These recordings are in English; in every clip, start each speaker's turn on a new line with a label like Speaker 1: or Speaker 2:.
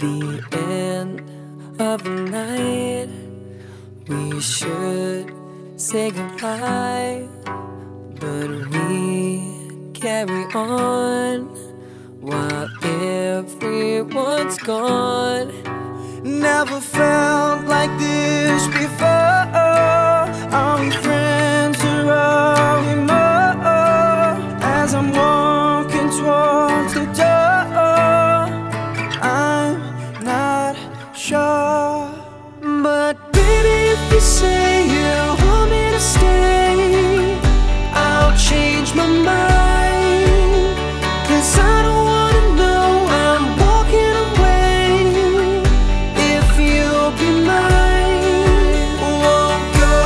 Speaker 1: the end of the night, we should say goodbye, but we carry on while everyone's gone.
Speaker 2: Never felt like this before. Are we friends or are we more? As I'm walking towards the door, I'm not sure. But baby, if you say you want me to stay, I'll change my mind. 'Cause I don't wanna know I'm walking away if you'll be mine. Won't go,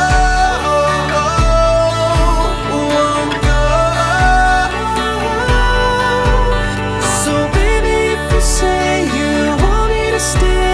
Speaker 2: won't go. So baby, if you say you want me to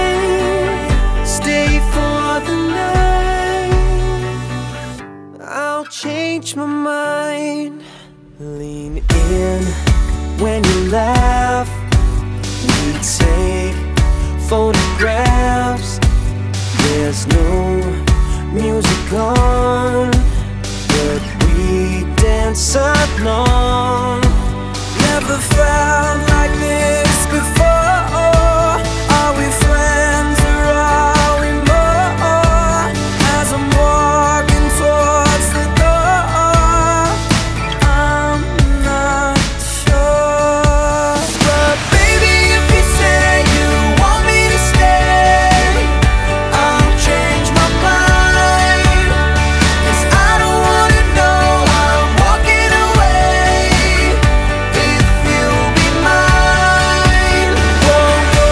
Speaker 2: stay for the night, I'll change my mind. Lean in when you laugh, we take photographs. There's no music on, but we dance along. Never felt like this before. Are we friends or are we more? As I'm walking towards the door, I'm not sure. But baby, if you say you want me to stay, I'll change my mind. 'Cause I don't wanna know I'm walking away if you'll be mine. Won't go,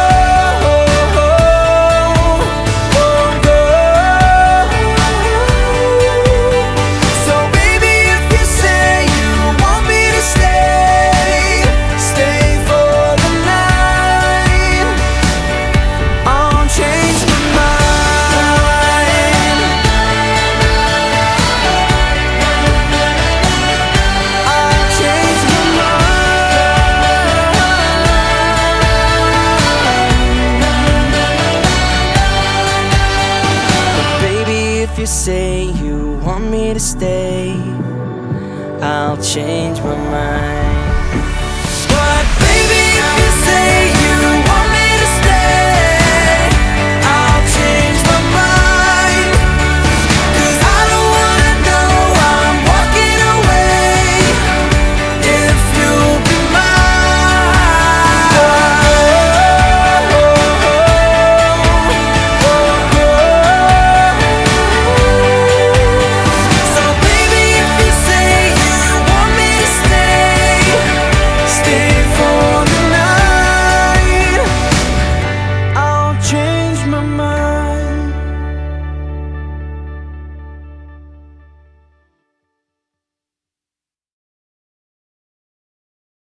Speaker 2: won't go. So baby, if you say you want me to stay for the night, I'll change my mind. I'll change my mind. But baby, if you say you want me to stay, I'll change my mind.